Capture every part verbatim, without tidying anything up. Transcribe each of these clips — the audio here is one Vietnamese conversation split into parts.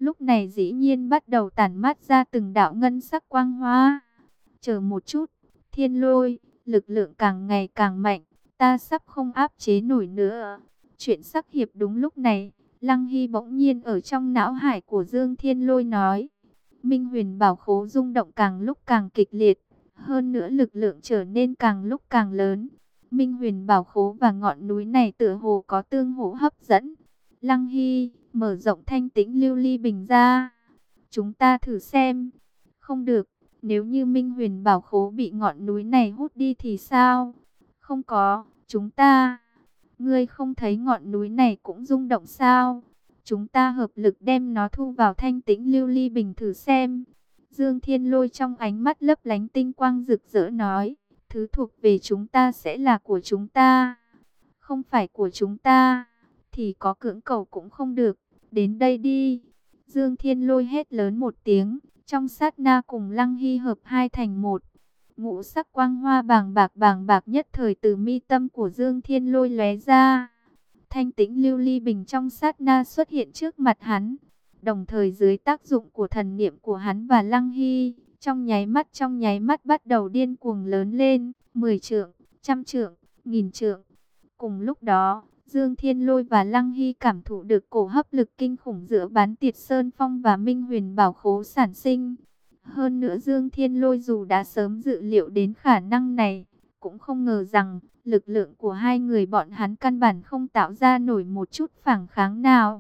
lúc này dĩ nhiên bắt đầu tản mát ra từng đạo ngân sắc quang hoa. Chờ một chút, thiên lôi, lực lượng càng ngày càng mạnh, ta sắp không áp chế nổi nữa. Chuyện sắc hiệp đúng lúc này, Lăng Hy bỗng nhiên ở trong não hải của Dương Thiên Lôi nói. Minh Huyền Bảo Khố rung động càng lúc càng kịch liệt, hơn nữa lực lượng trở nên càng lúc càng lớn. Minh Huyền Bảo Khố và ngọn núi này tựa hồ có tương hỗ hấp dẫn. Lăng Hy, mở rộng thanh tĩnh lưu ly bình ra. Chúng ta thử xem. Không được, nếu như Minh Huyền Bảo Khố bị ngọn núi này hút đi thì sao? Không có, chúng ta... Ngươi không thấy ngọn núi này cũng rung động sao? Chúng ta hợp lực đem nó thu vào thanh tĩnh lưu ly bình thử xem. Dương Thiên Lôi trong ánh mắt lấp lánh tinh quang rực rỡ nói. Thứ thuộc về chúng ta sẽ là của chúng ta. Không phải của chúng ta, thì có cưỡng cầu cũng không được. Đến đây đi. Dương Thiên Lôi hét lớn một tiếng. Trong sát na cùng Lăng Hy hợp hai thành một. Ngũ sắc quang hoa bàng bạc bàng bạc nhất thời từ mi tâm của Dương Thiên Lôi lóe ra. Thanh tĩnh lưu ly bình trong sát na xuất hiện trước mặt hắn. Đồng thời dưới tác dụng của thần niệm của hắn và Lăng Hy, trong nháy mắt trong nháy mắt bắt đầu điên cuồng lớn lên, mười trượng, trăm trượng, nghìn trượng. Cùng lúc đó, Dương Thiên Lôi và Lăng Hy cảm thụ được cổ hấp lực kinh khủng giữa Bán Tiệt Sơn Phong và Minh Huyền Bảo Khố sản sinh. Hơn nữa Dương Thiên Lôi dù đã sớm dự liệu đến khả năng này, cũng không ngờ rằng lực lượng của hai người bọn hắn căn bản không tạo ra nổi một chút phản kháng nào.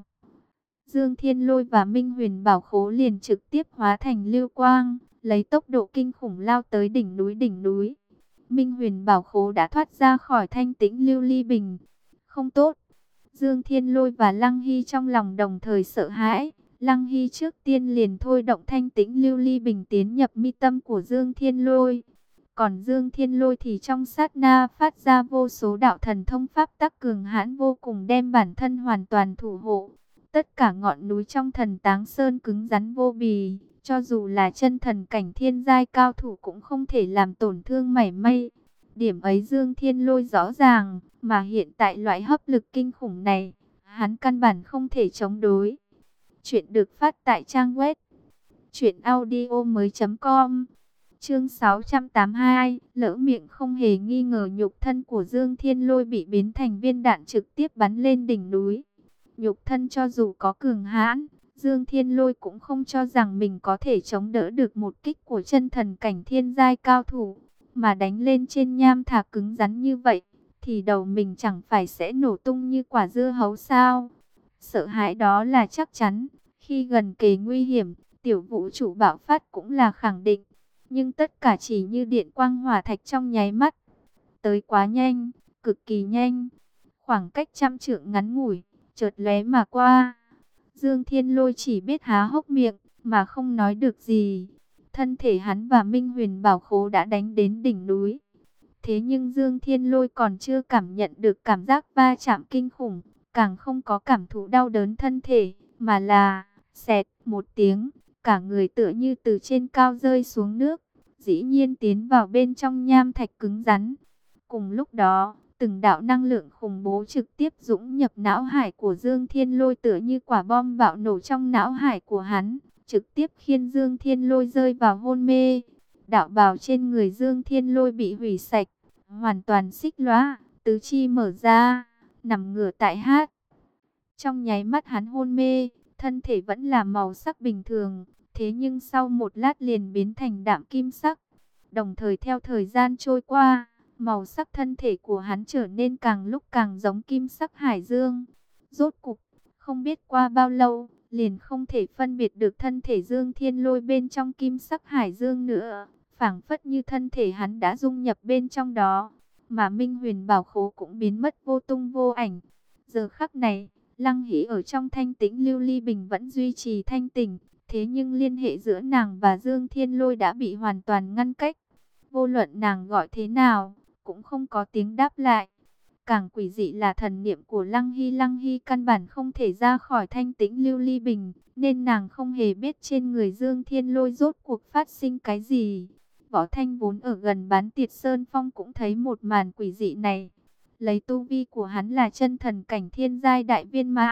Dương Thiên Lôi và Minh Huyền Bảo Khố liền trực tiếp hóa thành lưu quang, lấy tốc độ kinh khủng lao tới đỉnh núi đỉnh núi. Minh Huyền Bảo Khố đã thoát ra khỏi thanh tĩnh lưu ly bình. Không tốt. Dương Thiên Lôi và Lăng Hy trong lòng đồng thời sợ hãi. Lăng Hy trước tiên liền thôi động thanh tĩnh lưu ly bình tiến nhập mi tâm của Dương Thiên Lôi. Còn Dương Thiên Lôi thì trong sát na phát ra vô số đạo thần thông pháp tắc cường hãn vô cùng đem bản thân hoàn toàn thủ hộ. Tất cả ngọn núi trong Thần Táng Sơn cứng rắn vô bì, cho dù là chân thần cảnh thiên giai cao thủ cũng không thể làm tổn thương mảy may. Điểm ấy Dương Thiên Lôi rõ ràng, mà hiện tại loại hấp lực kinh khủng này, hắn căn bản không thể chống đối. Chuyện được phát tại trang web truyện audio mới chấm com. Chương sáu trăm tám mươi hai, lỡ miệng. Không hề nghi ngờ nhục thân của Dương Thiên Lôi bị biến thành viên đạn trực tiếp bắn lên đỉnh núi. Nhục thân cho dù có cường hãn, Dương Thiên Lôi cũng không cho rằng mình có thể chống đỡ được một kích của chân thần cảnh thiên giai cao thủ, mà đánh lên trên nham thạch cứng rắn như vậy, thì đầu mình chẳng phải sẽ nổ tung như quả dưa hấu sao? Sợ hãi đó là chắc chắn, khi gần kề nguy hiểm, tiểu vũ trụ bạo phát cũng là khẳng định, nhưng tất cả chỉ như điện quang hỏa thạch trong nháy mắt. Tới quá nhanh, cực kỳ nhanh, khoảng cách trăm trượng ngắn ngủi, chợt lóe mà qua. Dương Thiên Lôi chỉ biết há hốc miệng, mà không nói được gì. Thân thể hắn và Minh Huyền Bảo Khố đã đánh đến đỉnh núi. Thế nhưng Dương Thiên Lôi còn chưa cảm nhận được cảm giác va chạm kinh khủng, càng không có cảm thụ đau đớn thân thể, mà là xẹt một tiếng, cả người tựa như từ trên cao rơi xuống nước, dĩ nhiên tiến vào bên trong nham thạch cứng rắn. Cùng lúc đó, từng đạo năng lượng khủng bố trực tiếp dũng nhập não hải của Dương Thiên Lôi tựa như quả bom bạo nổ trong não hải của hắn, trực tiếp khiến Dương Thiên Lôi rơi vào hôn mê. Đạo bào trên người Dương Thiên Lôi bị hủy sạch, hoàn toàn xích lóa, tứ chi mở ra, nằm ngửa tại hát. Trong nháy mắt hắn hôn mê, thân thể vẫn là màu sắc bình thường, thế nhưng sau một lát liền biến thành đạm kim sắc. Đồng thời theo thời gian trôi qua, màu sắc thân thể của hắn trở nên càng lúc càng giống kim sắc hải dương. Rốt cục, không biết qua bao lâu, liền không thể phân biệt được thân thể Dương Thiên Lôi bên trong kim sắc hải dương nữa. Phảng phất như thân thể hắn đã dung nhập bên trong đó, mà Minh Huyền Bảo Khố cũng biến mất vô tung vô ảnh. Giờ khắc này, Lăng Hỷ ở trong thanh tĩnh lưu ly bình vẫn duy trì thanh tỉnh, thế nhưng liên hệ giữa nàng và Dương Thiên Lôi đã bị hoàn toàn ngăn cách. Vô luận nàng gọi thế nào, cũng không có tiếng đáp lại. Càng quỷ dị là thần niệm của Lăng Hy. Lăng Hy căn bản không thể ra khỏi thanh tĩnh lưu ly bình, nên nàng không hề biết trên người Dương Thiên Lôi rốt cuộc phát sinh cái gì. Võ Thanh vốn ở gần Bán Tiệt Sơn Phong cũng thấy một màn quỷ dị này. Lấy tu vi của hắn là chân thần cảnh thiên giai đại viên mãn,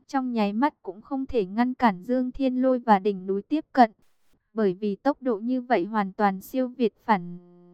trong nháy mắt cũng không thể ngăn cản Dương Thiên Lôi và đỉnh núi tiếp cận, bởi vì tốc độ như vậy hoàn toàn siêu việt phản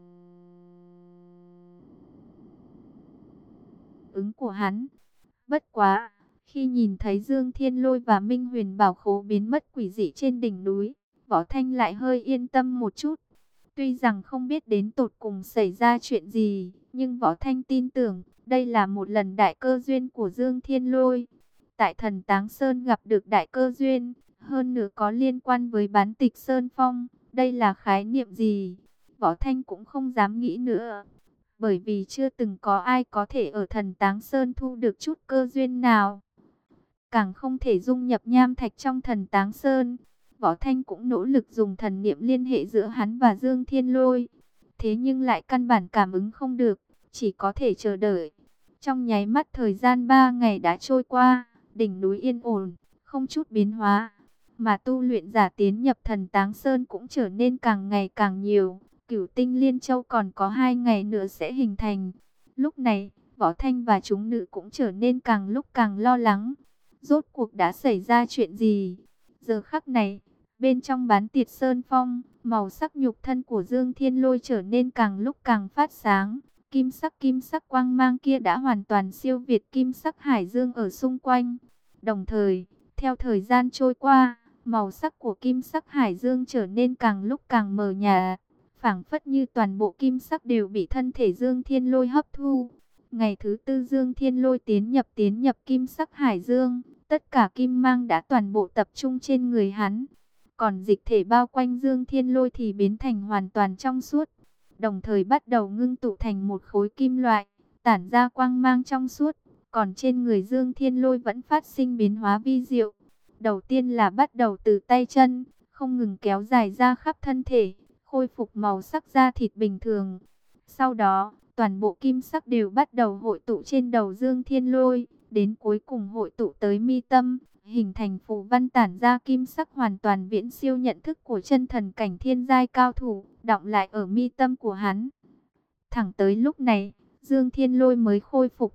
ứng của hắn. Bất quá, khi nhìn thấy Dương Thiên Lôi và Minh Huyền Bảo Khố biến mất quỷ dị trên đỉnh núi, Võ Thanh lại hơi yên tâm một chút. Tuy rằng không biết đến tột cùng xảy ra chuyện gì, nhưng Võ Thanh tin tưởng đây là một lần đại cơ duyên của Dương Thiên Lôi. Tại Thần Táng Sơn gặp được đại cơ duyên, hơn nữa có liên quan với Bán Tịch Sơn Phong, đây là khái niệm gì? Võ Thanh cũng không dám nghĩ nữa, bởi vì chưa từng có ai có thể ở Thần Táng Sơn thu được chút cơ duyên nào, càng không thể dung nhập nham thạch trong Thần Táng Sơn. Võ Thanh cũng nỗ lực dùng thần niệm liên hệ giữa hắn và Dương Thiên Lôi, thế nhưng lại căn bản cảm ứng không được, chỉ có thể chờ đợi. Trong nháy mắt thời gian ba ngày đã trôi qua, đỉnh núi yên ổn, không chút biến hóa, mà tu luyện giả tiến nhập Thần Táng Sơn cũng trở nên càng ngày càng nhiều. Cửu Tinh Liên Châu còn có hai ngày nữa sẽ hình thành. Lúc này, Võ Thanh và chúng nữ cũng trở nên càng lúc càng lo lắng. Rốt cuộc đã xảy ra chuyện gì? Giờ khắc này, bên trong Bán Tiệt Sơn Phong, màu sắc nhục thân của Dương Thiên Lôi trở nên càng lúc càng phát sáng. Kim sắc kim sắc quang mang kia đã hoàn toàn siêu việt kim sắc hải dương ở xung quanh. Đồng thời, theo thời gian trôi qua, màu sắc của kim sắc hải dương trở nên càng lúc càng mờ nhạt, phảng phất như toàn bộ kim sắc đều bị thân thể Dương Thiên Lôi hấp thu. Ngày thứ tư Dương Thiên Lôi tiến nhập tiến nhập kim sắc hải dương, tất cả kim mang đã toàn bộ tập trung trên người hắn. Còn dịch thể bao quanh Dương Thiên Lôi thì biến thành hoàn toàn trong suốt, đồng thời bắt đầu ngưng tụ thành một khối kim loại, tản ra quang mang trong suốt. Còn trên người Dương Thiên Lôi vẫn phát sinh biến hóa vi diệu. Đầu tiên là bắt đầu từ tay chân, không ngừng kéo dài ra khắp thân thể, khôi phục màu sắc da thịt bình thường. Sau đó, toàn bộ kim sắc đều bắt đầu hội tụ trên đầu Dương Thiên Lôi, đến cuối cùng hội tụ tới mi tâm, hình thành phù văn tản ra kim sắc hoàn toàn viễn siêu nhận thức của chân thần cảnh thiên giai cao thủ, đọng lại ở mi tâm của hắn. Thẳng tới lúc này, Dương Thiên Lôi mới khôi phục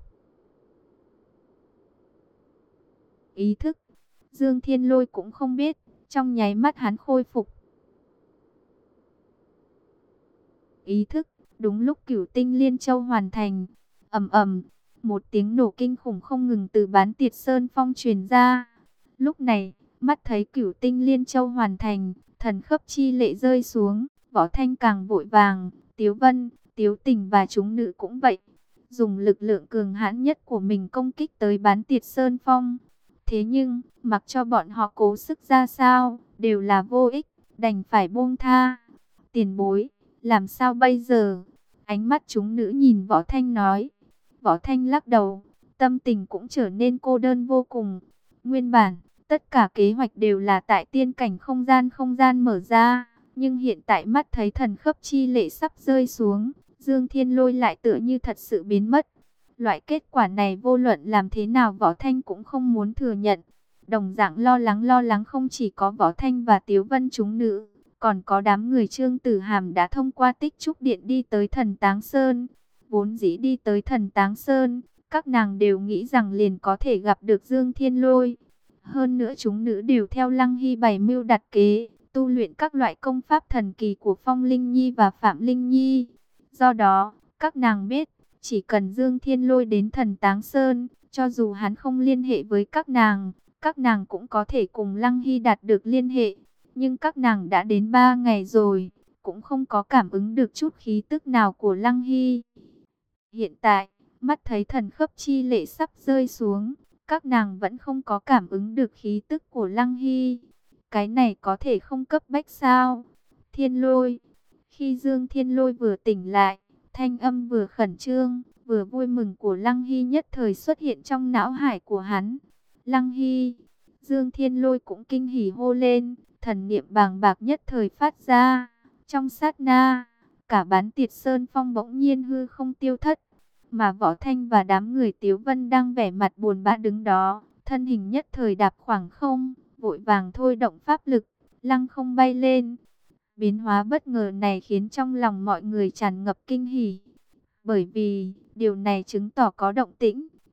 ý thức. Dương Thiên Lôi cũng không biết, trong nháy mắt hắn khôi phục ý thức, đúng lúc Cửu Tinh Liên Châu hoàn thành. Ầm ầm, một tiếng nổ kinh khủng không ngừng từ Bán Tiệt Sơn Phong truyền ra. Lúc này, mắt thấy Cửu Tinh Liên Châu hoàn thành, thần khấp chi lệ rơi xuống, Võ Thanh càng vội vàng, Tiếu Vân, Tiếu Tình và chúng nữ cũng vậy, dùng lực lượng cường hãn nhất của mình công kích tới Bán Tiệt Sơn Phong. Thế nhưng, mặc cho bọn họ cố sức ra sao, đều là vô ích, đành phải buông tha. Tiền bối, làm sao bây giờ? Ánh mắt chúng nữ nhìn Võ Thanh nói. Võ Thanh lắc đầu, tâm tình cũng trở nên cô đơn vô cùng. Nguyên bản, tất cả kế hoạch đều là tại tiên cảnh không gian không gian mở ra. Nhưng hiện tại mắt thấy thần khấp chi lệ sắp rơi xuống, Dương Thiên Lôi lại tựa như thật sự biến mất. Loại kết quả này vô luận làm thế nào Võ Thanh cũng không muốn thừa nhận. Đồng dạng lo lắng lo lắng không chỉ có Võ Thanh và Tiếu Vân chúng nữ, còn có đám người Trương Tử Hàm đã thông qua Tích Trúc Điện đi tới Thần Táng Sơn. Vốn dĩ đi tới Thần Táng Sơn, các nàng đều nghĩ rằng liền có thể gặp được Dương Thiên Lôi. Hơn nữa chúng nữ đều theo Lăng Hy bày mưu đặt kế, tu luyện các loại công pháp thần kỳ của Phong Linh Nhi và Phạm Linh Nhi. Do đó, các nàng biết, chỉ cần Dương Thiên Lôi đến Thần Táng Sơn, cho dù hắn không liên hệ với các nàng, các nàng cũng có thể cùng Lăng Hy đạt được liên hệ. Nhưng các nàng đã đến ba ngày rồi, cũng không có cảm ứng được chút khí tức nào của Lăng Hy. Hiện tại, mắt thấy thần khấp chi lệ sắp rơi xuống, các nàng vẫn không có cảm ứng được khí tức của Lăng Hy. Cái này có thể không cấp bách sao? Thiên Lôi. Khi Dương Thiên Lôi vừa tỉnh lại, thanh âm vừa khẩn trương, vừa vui mừng của Lăng Hy nhất thời xuất hiện trong não hải của hắn. Lăng Hy. Dương Thiên Lôi cũng kinh hỉ hô lên, thần niệm bàng bạc nhất thời phát ra. Trong sát na, cả Bán Tiệt Sơn Phong bỗng nhiên hư không tiêu thất, mà Võ Thanh và đám người Tiếu Vân đang vẻ mặt buồn bã đứng đó, thân hình nhất thời đạp khoảng không, vội vàng thôi động pháp lực, lăng không bay lên. Biến hóa bất ngờ này khiến trong lòng mọi người tràn ngập kinh hỉ, bởi vì điều này chứng tỏ có động tĩnh,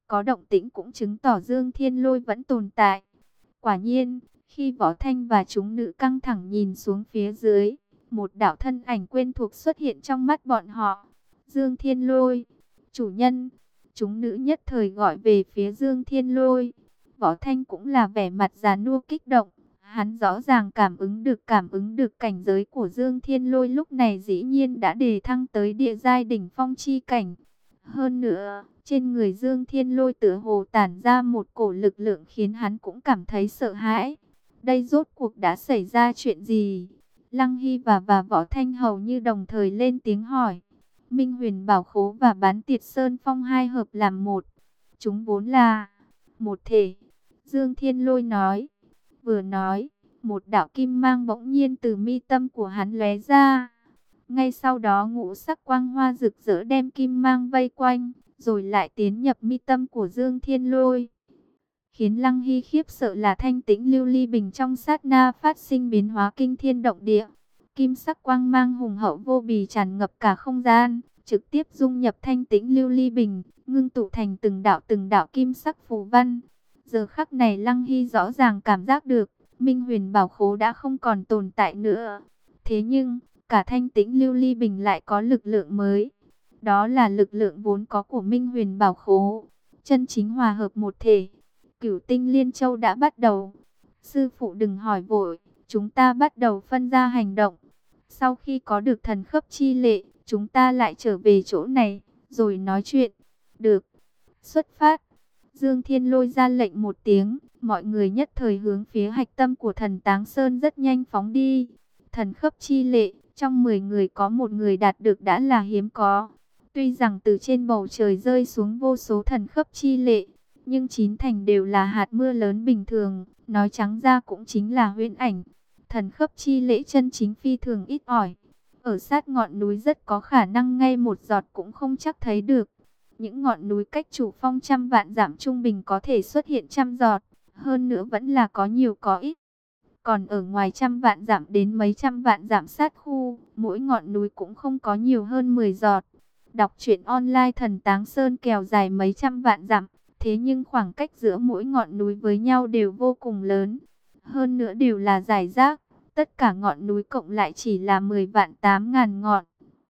Có động tĩnh cũng chứng tỏ Dương Thiên Lôi vẫn tồn tại. Quả nhiên, khi Võ Thanh và chúng nữ căng thẳng nhìn xuống phía dưới, một đạo thân ảnh quen thuộc xuất hiện trong mắt bọn họ. Dương Thiên Lôi, chủ nhân. Chúng nữ nhất thời gọi về phía Dương Thiên Lôi. Võ Thanh cũng là vẻ mặt già nua kích động. Hắn rõ ràng cảm ứng được cảm ứng được cảnh giới của Dương Thiên Lôi lúc này dĩ nhiên đã đề thăng tới địa giai đỉnh phong chi cảnh. Hơn nữa, trên người Dương Thiên Lôi tựa hồ tản ra một cổ lực lượng khiến hắn cũng cảm thấy sợ hãi. Đây rốt cuộc đã xảy ra chuyện gì? Lăng Hy và và Võ Thanh hầu như đồng thời lên tiếng hỏi. Minh Huyền Bảo Khố và Bán Tiệt Sơn Phong hai hợp làm một. Chúng vốn là một thể. Dương Thiên Lôi nói. Vừa nói, một đạo kim mang bỗng nhiên từ mi tâm của hắn lóe ra. Ngay sau đó ngũ sắc quang hoa rực rỡ đem kim mang vây quanh, rồi lại tiến nhập mi tâm của Dương Thiên Lôi. Khiến Lăng Hy khiếp sợ là thanh tĩnh lưu ly bình trong sát na phát sinh biến hóa kinh thiên động địa. Kim sắc quang mang hùng hậu vô bì tràn ngập cả không gian, trực tiếp dung nhập thanh tĩnh lưu ly bình, ngưng tụ thành từng đạo từng đạo kim sắc phù văn. Giờ khắc này Lăng Hy rõ ràng cảm giác được, Minh Huyền Bảo Khố đã không còn tồn tại nữa. Thế nhưng, cả thanh tĩnh lưu ly bình lại có lực lượng mới. Đó là lực lượng vốn có của Minh Huyền Bảo Khố, chân chính hòa hợp một thể. Cửu Tinh Liên Châu đã bắt đầu. Sư phụ đừng hỏi vội, chúng ta bắt đầu phân ra hành động. Sau khi có được thần khớp chi lệ, chúng ta lại trở về chỗ này, rồi nói chuyện. Được. Xuất phát. Dương Thiên Lôi ra lệnh một tiếng, mọi người nhất thời hướng phía hạch tâm của thần Táng Sơn rất nhanh phóng đi. Thần khớp chi lệ, trong mười người có một người đạt được đã là hiếm có. Tuy rằng từ trên bầu trời rơi xuống vô số thần khớp chi lệ, nhưng chín thành đều là hạt mưa lớn bình thường, nói trắng ra cũng chính là huyễn ảnh. Thần khớp chi lễ chân chính phi thường ít ỏi. Ở sát ngọn núi rất có khả năng ngay một giọt cũng không chắc thấy được. Những ngọn núi cách chủ phong trăm vạn dặm trung bình có thể xuất hiện trăm giọt, hơn nữa vẫn là có nhiều có ít. Còn ở ngoài trăm vạn dặm đến mấy trăm vạn dặm sát khu, mỗi ngọn núi cũng không có nhiều hơn mười giọt. Đọc truyện online Thần Táng Sơn kéo dài mấy trăm vạn dặm, thế nhưng khoảng cách giữa mỗi ngọn núi với nhau đều vô cùng lớn. Hơn nữa đều là rải rác, tất cả ngọn núi cộng lại chỉ là mười vạn tám ngàn ngọn.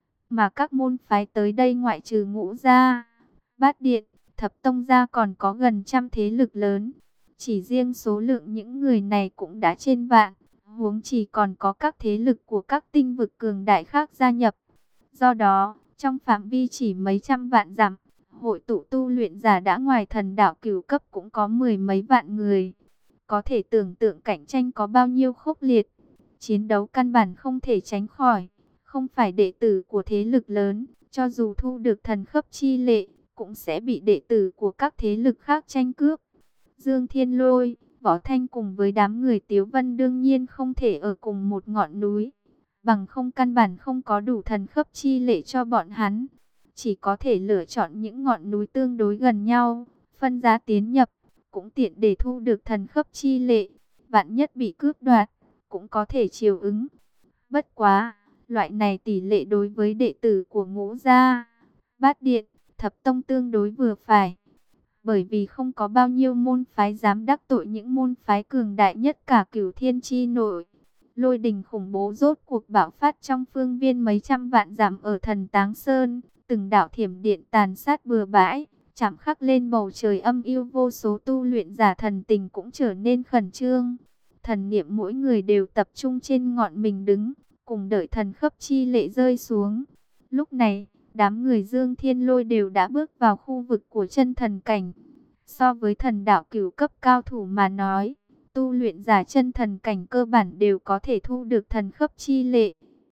Mà các môn phái tới đây ngoại trừ Ngũ gia, Bát Điện, Thập Tông gia còn có gần trăm thế lực lớn. Chỉ riêng số lượng những người này cũng đã trên vạn, huống chỉ còn có các thế lực của các tinh vực cường đại khác gia nhập. Do đó, trong phạm vi chỉ mấy trăm vạn dặm, hội tụ tu luyện giả đã ngoài thần đạo cửu cấp cũng có mười mấy vạn người. Có thể tưởng tượng cạnh tranh có bao nhiêu khốc liệt. Chiến đấu căn bản không thể tránh khỏi. Không phải đệ tử của thế lực lớn, cho dù thu được thần khớp chi lệ, cũng sẽ bị đệ tử của các thế lực khác tranh cướp. Dương Thiên Lôi, Võ Thanh cùng với đám người Tiếu Vân đương nhiên không thể ở cùng một ngọn núi. Bằng không căn bản không có đủ thần khớp chi lệ cho bọn hắn. Chỉ có thể lựa chọn những ngọn núi tương đối gần nhau, phân giá tiến nhập, cũng tiện để thu được thần khớp chi lệ. Vạn nhất bị cướp đoạt, cũng có thể chiều ứng. Bất quá, loại này tỷ lệ đối với đệ tử của Ngũ gia, Bát Điện, Thập Tông tương đối vừa phải. Bởi vì không có bao nhiêu môn phái dám đắc tội những môn phái cường đại nhất cả Cửu Thiên chi nội. Lôi đình khủng bố rốt cuộc bạo phát trong phương viên mấy trăm vạn dặm ở Thần Táng Sơn. Từng đạo thiểm điện tàn sát bừa bãi, chạm khắc lên bầu trời âm u, vô số tu luyện giả thần tình cũng trở nên khẩn trương. Thần niệm mỗi người đều tập trung trên ngọn mình đứng, cùng đợi thần khớp chi lệ rơi xuống. Lúc này, đám người Dương Thiên Lôi đều đã bước vào khu vực của chân thần cảnh. So với thần đạo cửu cấp cao thủ mà nói, tu luyện giả chân thần cảnh cơ bản đều có thể thu được thần khớp chi lệ.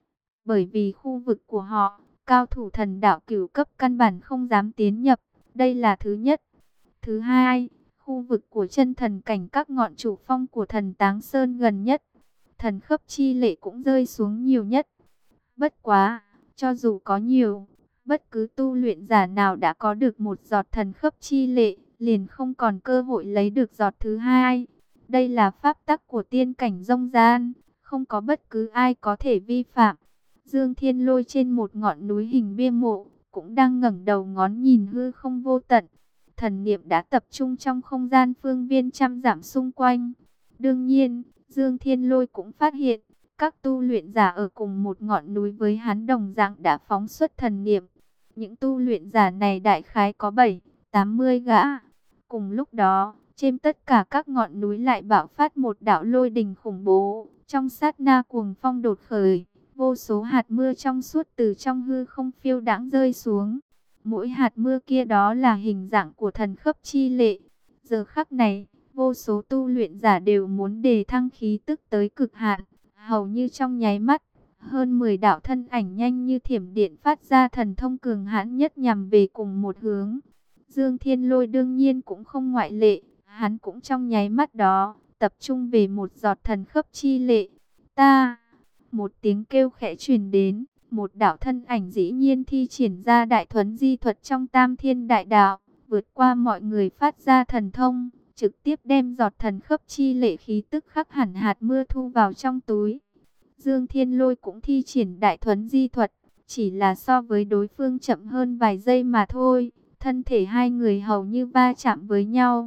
Bởi vì khu vực của họ, cao thủ thần đạo cửu cấp căn bản không dám tiến nhập, đây là thứ nhất. Thứ hai, khu vực của chân thần cảnh các ngọn chủ phong của thần Táng Sơn gần nhất, thần khớp chi lệ cũng rơi xuống nhiều nhất. Bất quá, cho dù có nhiều, bất cứ tu luyện giả nào đã có được một giọt thần khớp chi lệ, liền không còn cơ hội lấy được giọt thứ hai. Đây là pháp tắc của tiên cảnh dông gian, không có bất cứ ai có thể vi phạm. Dương Thiên Lôi trên một ngọn núi hình bia mộ, cũng đang ngẩng đầu ngón nhìn hư không vô tận. thần niệm đã tập trung trong không gian phương viên trăm dặm xung quanh. Đương nhiên, Dương Thiên Lôi cũng phát hiện, các tu luyện giả ở cùng một ngọn núi với hắn đồng dạng đã phóng xuất thần niệm. Những tu luyện giả này đại khái có bảy, tám mươi gã. Cùng lúc đó, trên tất cả các ngọn núi lại bạo phát một đạo lôi đình khủng bố. Trong sát na cuồng phong đột khởi, vô số hạt mưa trong suốt từ trong hư không phiêu đãng rơi xuống. Mỗi hạt mưa kia đó là hình dạng của thần khấp chi lệ. Giờ khắc này, vô số tu luyện giả đều muốn đề thăng khí tức tới cực hạn. Hầu như trong nháy mắt, hơn mười đạo thân ảnh nhanh như thiểm điện phát ra thần thông cường hãn nhất nhằm về cùng một hướng. Dương Thiên Lôi đương nhiên cũng không ngoại lệ, hắn cũng trong nháy mắt đó, tập trung về một giọt thần khấp chi lệ. Ta, một tiếng kêu khẽ truyền đến, một đạo thân ảnh dĩ nhiên thi triển ra đại thuấn di thuật trong tam thiên đại đạo, vượt qua mọi người phát ra thần thông, trực tiếp đem giọt thần khấp chi lệ khí tức khắc hẳn hạt mưa thu vào trong túi. Dương Thiên Lôi cũng thi triển đại thuấn di thuật, chỉ là so với đối phương chậm hơn vài giây mà thôi, thân thể hai người hầu như va chạm với nhau.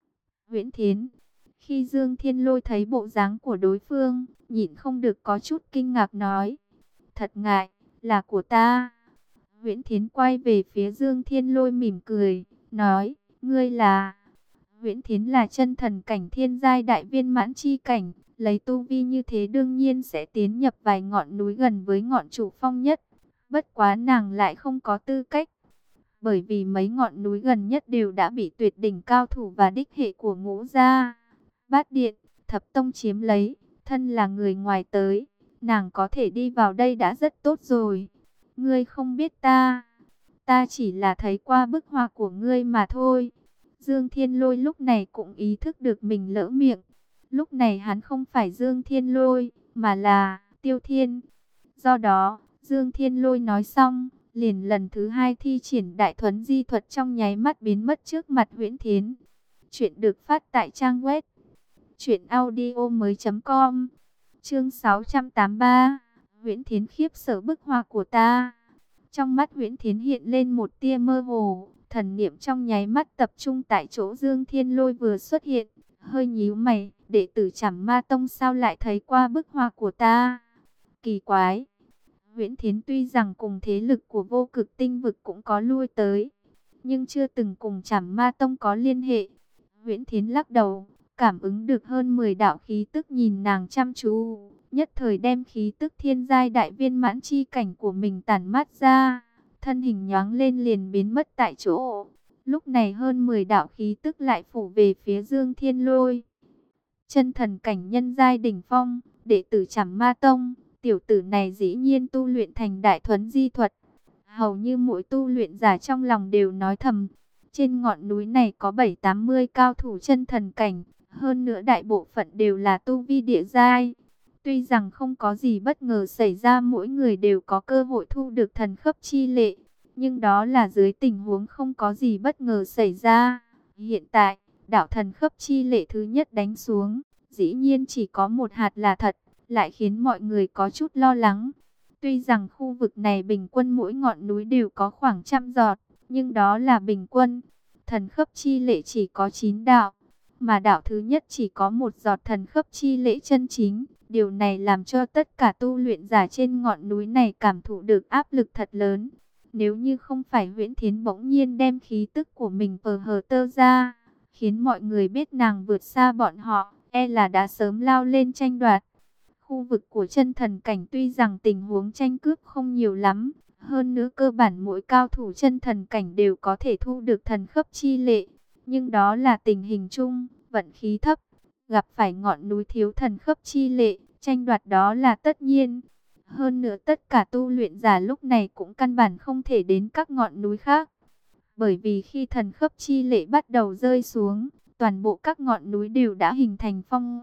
Huyễn Thiến, khi Dương Thiên Lôi thấy bộ dáng của đối phương, nhịn không được có chút kinh ngạc nói, thật ngại, là của ta. Huyễn Thiến quay về phía Dương Thiên Lôi mỉm cười, nói, ngươi là... Huyễn Thiến là chân thần cảnh thiên giai đại viên mãn chi cảnh, lấy tu vi như thế đương nhiên sẽ tiến nhập vài ngọn núi gần với ngọn chủ phong nhất. Bất quá nàng lại không có tư cách, bởi vì mấy ngọn núi gần nhất đều đã bị tuyệt đỉnh cao thủ và đích hệ của Ngũ gia, Bát Điện, Thập Tông chiếm lấy. Thân là người ngoài tới, nàng có thể đi vào đây đã rất tốt rồi. Ngươi không biết ta, ta chỉ là thấy qua bức họa của ngươi mà thôi. Dương Thiên Lôi lúc này cũng ý thức được mình lỡ miệng. Lúc này hắn không phải Dương Thiên Lôi, mà là Tiêu Thiên. Do đó, Dương Thiên Lôi nói xong, liền lần thứ hai thi triển đại thuấn di thuật trong nháy mắt biến mất trước mặt Huyễn Thiến. Chuyện được phát tại trang web truyện audio mới chấm com. Chương sáu trăm tám mươi ba. Huyễn Thiến khiếp sợ bức họa của ta. Trong mắt Huyễn Thiến hiện lên một tia mơ hồ, thần niệm trong nháy mắt tập trung tại chỗ Dương Thiên Lôi vừa xuất hiện, hơi nhíu mày, đệ tử Trảm Ma Tông sao lại thấy qua bức họa của ta? Kỳ quái. Huyễn Thiến tuy rằng cùng thế lực của Vô Cực Tinh vực cũng có lui tới, nhưng chưa từng cùng Trảm Ma Tông có liên hệ. Huyễn Thiến lắc đầu, cảm ứng được hơn mười đạo khí tức nhìn nàng chăm chú, nhất thời đem khí tức thiên giai đại viên mãn chi cảnh của mình tản mát ra, thân hình nhoáng lên liền biến mất tại chỗ. Lúc này hơn mười đạo khí tức lại phủ về phía Dương Thiên Lôi. Chân thần cảnh nhân giai đỉnh phong, đệ tử Trảm Ma Tông, tiểu tử này dĩ nhiên tu luyện thành đại thuấn di thuật. Hầu như mỗi tu luyện giả trong lòng đều nói thầm, trên ngọn núi này có bảy tám mươi cao thủ chân thần cảnh, hơn nữa đại bộ phận đều là tu vi địa giai. Tuy rằng không có gì bất ngờ xảy ra, mỗi người đều có cơ hội thu được thần khấp chi lệ, nhưng đó là dưới tình huống không có gì bất ngờ xảy ra. Hiện tại, đạo thần khấp chi lệ thứ nhất đánh xuống, dĩ nhiên chỉ có một hạt là thật, lại khiến mọi người có chút lo lắng. Tuy rằng khu vực này bình quân mỗi ngọn núi đều có khoảng trăm giọt, nhưng đó là bình quân. Thần khấp chi lệ chỉ có chín đạo, mà đạo thứ nhất chỉ có một giọt thần khấp chi lễ chân chính. Điều này làm cho tất cả tu luyện giả trên ngọn núi này cảm thụ được áp lực thật lớn. Nếu như không phải Huyễn Thiến bỗng nhiên đem khí tức của mình pờ hờ tơ ra, khiến mọi người biết nàng vượt xa bọn họ, e là đã sớm lao lên tranh đoạt. Khu vực của chân thần cảnh tuy rằng tình huống tranh cướp không nhiều lắm, hơn nữa cơ bản mỗi cao thủ chân thần cảnh đều có thể thu được thần khấp chi lệ, nhưng đó là tình hình chung, vận khí thấp, gặp phải ngọn núi thiếu thần khấp chi lệ, tranh đoạt đó là tất nhiên. Hơn nữa tất cả tu luyện giả lúc này cũng căn bản không thể đến các ngọn núi khác, bởi vì khi thần khấp chi lệ bắt đầu rơi xuống, toàn bộ các ngọn núi đều đã hình thành phong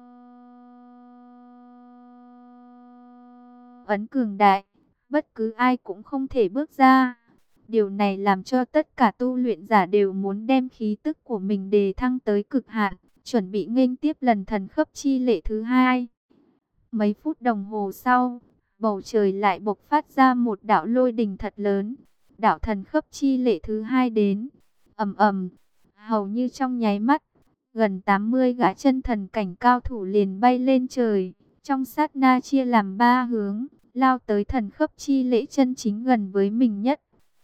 ấn cường đại, bất cứ ai cũng không thể bước ra. Điều này làm cho tất cả tu luyện giả đều muốn đem khí tức của mình đề thăng tới cực hạn, chuẩn bị nghênh tiếp lần thần khấp chi lệ thứ hai. Mấy phút đồng hồ sau, bầu trời lại bộc phát ra một đạo lôi đình thật lớn. Đạo thần khấp chi lệ thứ hai đến. ầm ầm, hầu như trong nháy mắt, gần tám mươi gã chân thần cảnh cao thủ liền bay lên trời, trong sát na chia làm ba hướng, lao tới thần khấp chi lễ chân chính gần với mình nhất.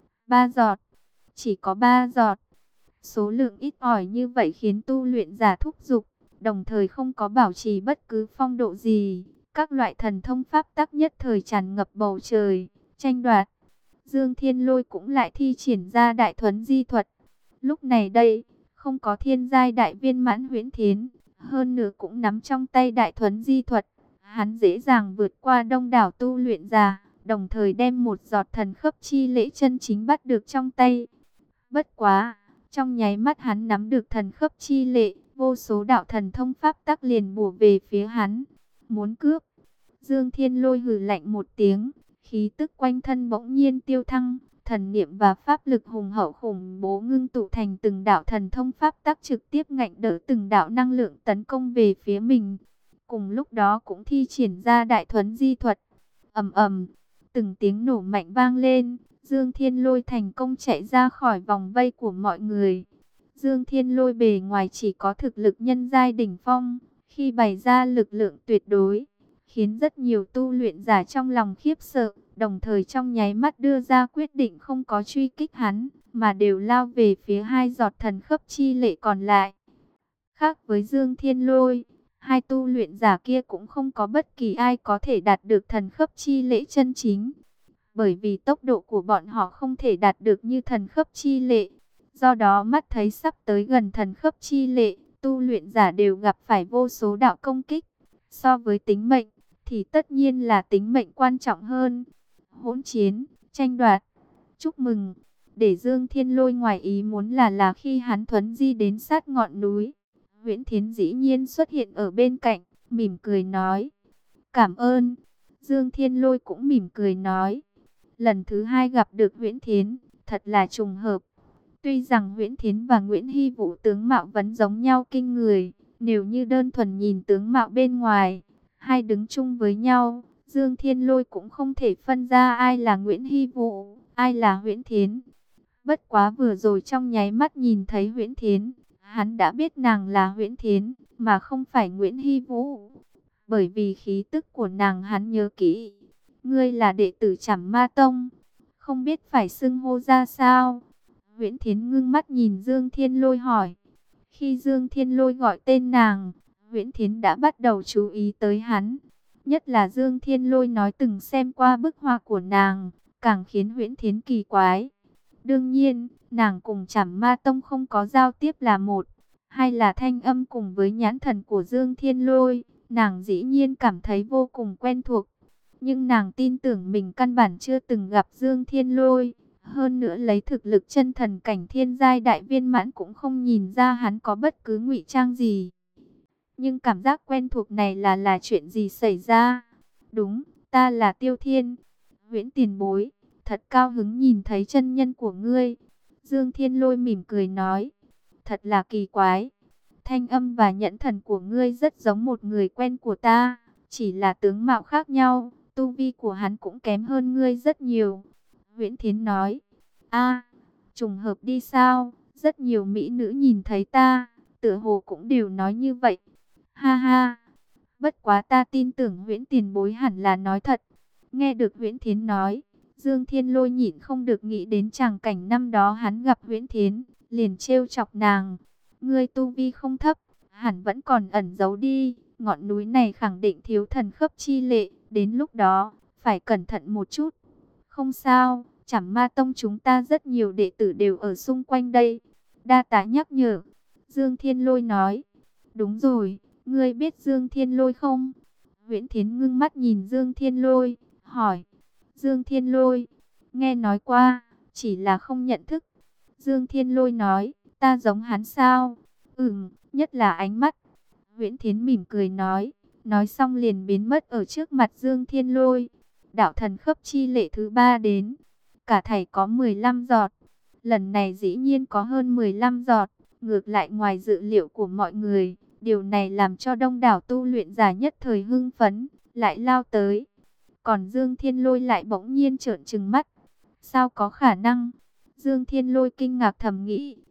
Ba giọt, chỉ có ba giọt. Số lượng ít ỏi như vậy khiến tu luyện giả thúc giục, đồng thời không có bảo trì bất cứ phong độ gì. Các loại thần thông pháp tắc nhất thời tràn ngập bầu trời, tranh đoạt. Dương Thiên Lôi cũng lại thi triển ra đại thuấn di thuật. Lúc này đây, không có thiên giai đại viên mãn Huyễn Thiến, hơn nữa cũng nắm trong tay đại thuấn di thuật. Hắn dễ dàng vượt qua đông đảo tu luyện giả, đồng thời đem một giọt thần khấp chi lễ chân chính bắt được trong tay. Bất quá, trong nháy mắt hắn nắm được thần khấp chi lệ, vô số đạo thần thông pháp tắc liền bổ về phía hắn, muốn cướp. Dương Thiên Lôi hừ lạnh một tiếng, khí tức quanh thân bỗng nhiên tiêu thăng, thần niệm và pháp lực hùng hậu khủng bố ngưng tụ thành từng đạo thần thông pháp tắc trực tiếp ngạnh đỡ từng đạo năng lượng tấn công về phía mình. Cùng lúc đó cũng thi triển ra đại thuấn di thuật. Ầm ầm, từng tiếng nổ mạnh vang lên, Dương Thiên Lôi thành công chạy ra khỏi vòng vây của mọi người. Dương Thiên Lôi bề ngoài chỉ có thực lực nhân giai đỉnh phong, khi bày ra lực lượng tuyệt đối, khiến rất nhiều tu luyện giả trong lòng khiếp sợ, đồng thời trong nháy mắt đưa ra quyết định không có truy kích hắn, mà đều lao về phía hai giọt thần khấp chi lệ còn lại. Khác với Dương Thiên Lôi, hai tu luyện giả kia cũng không có bất kỳ ai có thể đạt được thần khấp chi lễ chân chính, bởi vì tốc độ của bọn họ không thể đạt được như thần khấp chi lệ. Do đó mắt thấy sắp tới gần thần khấp chi lệ, tu luyện giả đều gặp phải vô số đạo công kích. So với tính mệnh, thì tất nhiên là tính mệnh quan trọng hơn. Hỗn chiến, tranh đoạt. Chúc mừng, để Dương Thiên Lôi ngoài ý muốn là là khi hắn thuấn di đến sát ngọn núi, Huyễn Thiến dĩ nhiên xuất hiện ở bên cạnh, mỉm cười nói. Cảm ơn. Dương Thiên Lôi cũng mỉm cười nói. Lần thứ hai gặp được Huyễn Thiến, thật là trùng hợp. Tuy rằng Huyễn Thiến và Nguyễn Hy Vũ tướng mạo vẫn giống nhau kinh người, nếu như đơn thuần nhìn tướng mạo bên ngoài, hai đứng chung với nhau, Dương Thiên Lôi cũng không thể phân ra ai là Nguyễn Hy Vũ, ai là Huyễn Thiến. Bất quá vừa rồi trong nháy mắt nhìn thấy Huyễn Thiến, hắn đã biết nàng là Huyễn Thiến, mà không phải Nguyễn Hy Vũ. Bởi vì khí tức của nàng hắn nhớ kỹ. Ngươi là đệ tử Trảm Ma Tông, không biết phải xưng hô ra sao? Huyễn Thiến ngưng mắt nhìn Dương Thiên Lôi hỏi. Khi Dương Thiên Lôi gọi tên nàng, Huyễn Thiến đã bắt đầu chú ý tới hắn. Nhất là Dương Thiên Lôi nói từng xem qua bức họa của nàng, càng khiến Huyễn Thiến kỳ quái. Đương nhiên, nàng cùng Trảm Ma Tông không có giao tiếp là một, hay là thanh âm cùng với nhãn thần của Dương Thiên Lôi, nàng dĩ nhiên cảm thấy vô cùng quen thuộc. Nhưng nàng tin tưởng mình căn bản chưa từng gặp Dương Thiên Lôi. Hơn nữa lấy thực lực chân thần cảnh thiên giai đại viên mãn cũng không nhìn ra hắn có bất cứ ngụy trang gì. Nhưng cảm giác quen thuộc này là là chuyện gì xảy ra? Đúng, ta là Tiêu Thiên. Huyễn tiền bối, thật cao hứng nhìn thấy chân nhân của ngươi. Dương Thiên Lôi mỉm cười nói. Thật là kỳ quái. Thanh âm và nhẫn thần của ngươi rất giống một người quen của ta. Chỉ là tướng mạo khác nhau. Tu vi của hắn cũng kém hơn ngươi rất nhiều. Huyễn Thiến nói. A, trùng hợp đi sao? Rất nhiều mỹ nữ nhìn thấy ta, tựa hồ cũng đều nói như vậy. Ha ha. Bất quá ta tin tưởng Huyễn tiền bối hẳn là nói thật. Nghe được Huyễn Thiến nói, Dương Thiên Lôi nhịn không được nghĩ đến tràng cảnh năm đó hắn gặp Huyễn Thiến, liền trêu chọc nàng. Ngươi tu vi không thấp, hẳn vẫn còn ẩn giấu đi. Ngọn núi này khẳng định thiếu thần khấp chi lệ, đến lúc đó phải cẩn thận một chút. Không sao, Trảm Ma Tông chúng ta rất nhiều đệ tử đều ở xung quanh đây. Đa tá nhắc nhở. Dương Thiên Lôi nói. Đúng rồi, ngươi biết Dương Thiên Lôi không? Huyễn Thiến ngưng mắt nhìn Dương Thiên Lôi, hỏi. Dương Thiên Lôi, nghe nói qua, chỉ là không nhận thức. Dương Thiên Lôi nói, ta giống hắn sao? Ừm, nhất là ánh mắt. Huyễn Thiến mỉm cười nói, nói xong liền biến mất ở trước mặt Dương Thiên Lôi. Đạo thần khấp chi lệ thứ ba đến, cả thảy có mười lăm giọt. Lần này dĩ nhiên có hơn mười lăm giọt, ngược lại ngoài dự liệu của mọi người. Điều này làm cho đông đảo tu luyện giả nhất thời hưng phấn, lại lao tới. Còn Dương Thiên Lôi lại bỗng nhiên trợn trừng mắt. Sao có khả năng? Dương Thiên Lôi kinh ngạc thầm nghĩ,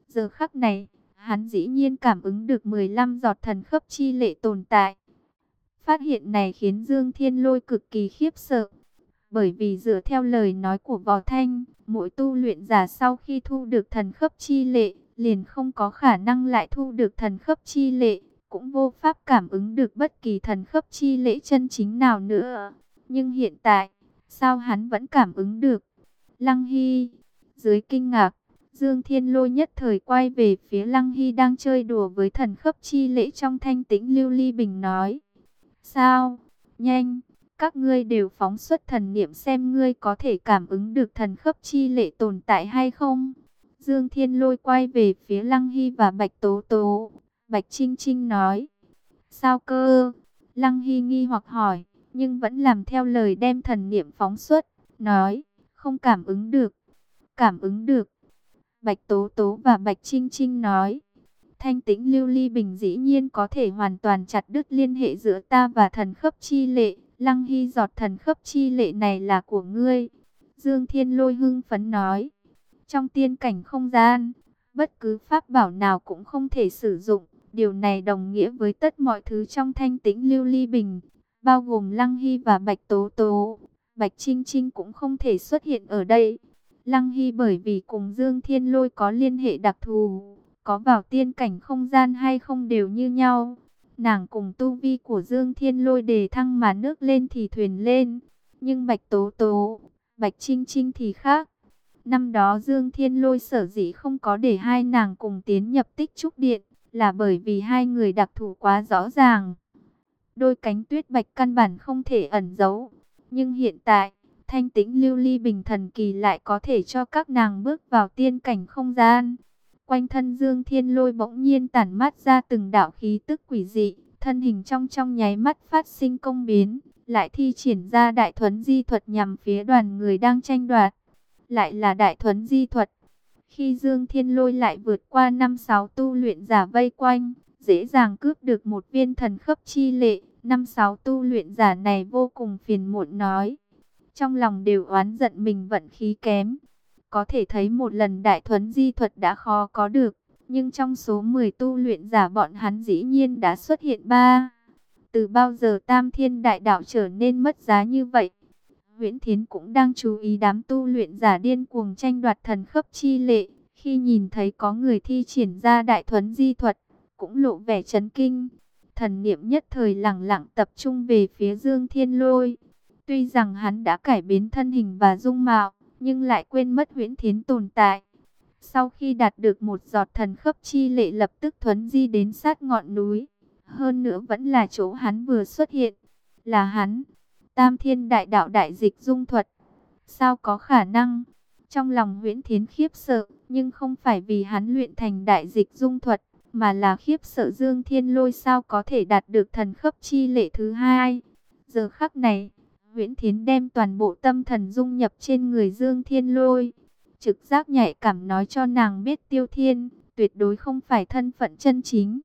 Giờ khắc này, hắn dĩ nhiên cảm ứng được mười lăm giọt thần khấp chi lệ tồn tại. Phát hiện này khiến Dương Thiên Lôi cực kỳ khiếp sợ. Bởi vì dựa theo lời nói của Võ Thanh, mỗi tu luyện giả sau khi thu được thần khấp chi lệ, liền không có khả năng lại thu được thần khấp chi lệ, cũng vô pháp cảm ứng được bất kỳ thần khấp chi lệ chân chính nào nữa. Nhưng hiện tại, sao hắn vẫn cảm ứng được? Lăng Hy, dưới kinh ngạc, Dương Thiên Lôi nhất thời quay về phía Lăng Hy đang chơi đùa với thần khấp chi lễ trong thanh tĩnh lưu ly bình nói. Sao? Nhanh, các ngươi đều phóng xuất thần niệm xem ngươi có thể cảm ứng được thần khấp chi lễ tồn tại hay không? Dương Thiên Lôi quay về phía Lăng Hy và Bạch Tố Tố. Bạch Trinh Trinh nói. Sao cơ? Lăng Hy nghi hoặc hỏi, nhưng vẫn làm theo lời đem thần niệm phóng xuất, nói, không cảm ứng được. Cảm ứng được. Bạch Tố Tố và Bạch Trinh Trinh nói, thanh tĩnh lưu ly bình dĩ nhiên có thể hoàn toàn chặt đứt liên hệ giữa ta và thần khấp chi lệ. Lăng Hy, giọt thần khấp chi lệ này là của ngươi. Dương Thiên Lôi hưng phấn nói, trong tiên cảnh không gian, bất cứ pháp bảo nào cũng không thể sử dụng. Điều này đồng nghĩa với tất mọi thứ trong thanh tĩnh lưu ly bình, bao gồm Lăng Hy và Bạch Tố Tố. Bạch Trinh Trinh cũng không thể xuất hiện ở đây. Lăng Hy bởi vì cùng Dương Thiên Lôi có liên hệ đặc thù, có vào tiên cảnh không gian hay không đều như nhau. Nàng cùng tu vi của Dương Thiên Lôi đề thăng mà nước lên thì thuyền lên. Nhưng Bạch Tố Tố, Bạch Trinh Trinh thì khác. Năm đó Dương Thiên Lôi sở dĩ không có để hai nàng cùng tiến nhập Tích Trúc Điện, là bởi vì hai người đặc thù quá rõ ràng. Đôi cánh tuyết bạch căn bản không thể ẩn giấu. Nhưng hiện tại, thanh tĩnh lưu ly bình thần kỳ lại có thể cho các nàng bước vào tiên cảnh không gian. Quanh thân Dương Thiên Lôi bỗng nhiên tản mát ra từng đạo khí tức quỷ dị, thân hình trong trong nháy mắt phát sinh công biến, lại thi triển ra đại thuấn di thuật nhằm phía đoàn người đang tranh đoạt. Lại là đại thuấn di thuật. Khi Dương Thiên Lôi lại vượt qua năm sáu tu luyện giả vây quanh, dễ dàng cướp được một viên thần khấp chi lệ, năm sáu tu luyện giả này vô cùng phiền muộn nói. Trong lòng đều oán giận mình vận khí kém. Có thể thấy một lần đại thuấn di thuật đã khó có được, nhưng trong số mười tu luyện giả bọn hắn dĩ nhiên đã xuất hiện ba. Từ bao giờ Tam Thiên Đại Đạo trở nên mất giá như vậy? Huyễn Thiến cũng đang chú ý đám tu luyện giả điên cuồng tranh đoạt thần khấp chi lệ. Khi nhìn thấy có người thi triển ra đại thuấn di thuật, cũng lộ vẻ chấn kinh. Thần niệm nhất thời lẳng lặng tập trung về phía Dương Thiên Lôi. Tuy rằng hắn đã cải biến thân hình và dung mạo, nhưng lại quên mất Huyễn Thiến tồn tại. Sau khi đạt được một giọt thần khấp chi lệ lập tức thuấn di đến sát ngọn núi. Hơn nữa vẫn là chỗ hắn vừa xuất hiện. Là hắn, Tam Thiên Đại Đạo Đại Dịch Dung Thuật. Sao có khả năng? Trong lòng Huyễn Thiến khiếp sợ, nhưng không phải vì hắn luyện thành Đại Dịch Dung Thuật, mà là khiếp sợ Dương Thiên Lôi sao có thể đạt được thần khấp chi lệ thứ hai. Giờ khắc này, Huyễn Thiến đem toàn bộ tâm thần dung nhập trên người Dương Thiên Lôi. Trực giác nhạy cảm nói cho nàng biết Tiêu Thiên tuyệt đối không phải thân phận chân chính.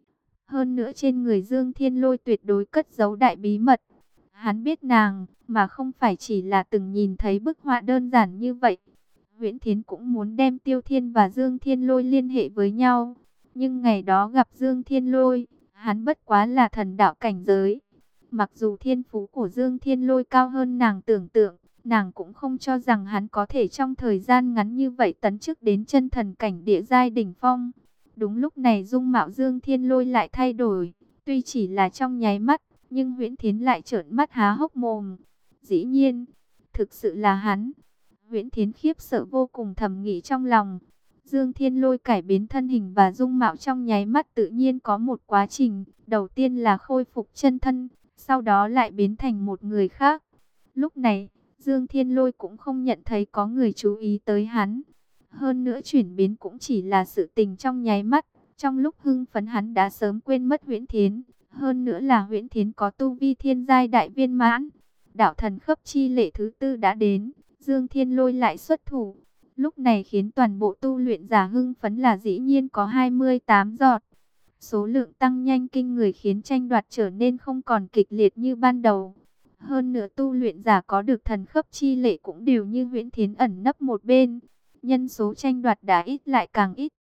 Hơn nữa trên người Dương Thiên Lôi tuyệt đối cất giấu đại bí mật. Hắn biết nàng, mà không phải chỉ là từng nhìn thấy bức họa đơn giản như vậy. Huyễn Thiến cũng muốn đem Tiêu Thiên và Dương Thiên Lôi liên hệ với nhau. Nhưng ngày đó gặp Dương Thiên Lôi, hắn bất quá là thần đạo cảnh giới. Mặc dù thiên phú của Dương Thiên Lôi cao hơn nàng tưởng tượng, nàng cũng không cho rằng hắn có thể trong thời gian ngắn như vậy tấn chức đến chân thần cảnh địa giai đỉnh phong. Đúng lúc này dung mạo Dương Thiên Lôi lại thay đổi, tuy chỉ là trong nháy mắt, nhưng Huyễn Thiến lại trợn mắt há hốc mồm. Dĩ nhiên, thực sự là hắn. Huyễn Thiến khiếp sợ vô cùng thầm nghĩ trong lòng. Dương Thiên Lôi cải biến thân hình và dung mạo trong nháy mắt tự nhiên có một quá trình. Đầu tiên là khôi phục chân thân, sau đó lại biến thành một người khác. Lúc này, Dương Thiên Lôi cũng không nhận thấy có người chú ý tới hắn. Hơn nữa chuyển biến cũng chỉ là sự tình trong nháy mắt. Trong lúc hưng phấn hắn đã sớm quên mất Huyễn Thiến. Hơn nữa là Huyễn Thiến có tu vi thiên giai đại viên mãn. Đạo thần khấp chi lệ thứ tư đã đến. Dương Thiên Lôi lại xuất thủ. Lúc này khiến toàn bộ tu luyện giả hưng phấn là dĩ nhiên có hai mươi tám giọt. Số lượng tăng nhanh kinh người khiến tranh đoạt trở nên không còn kịch liệt như ban đầu. Hơn nữa tu luyện giả có được thần khấp chi lệ cũng đều như Huyễn Thiến ẩn nấp một bên. Nhân số tranh đoạt đã ít lại càng ít.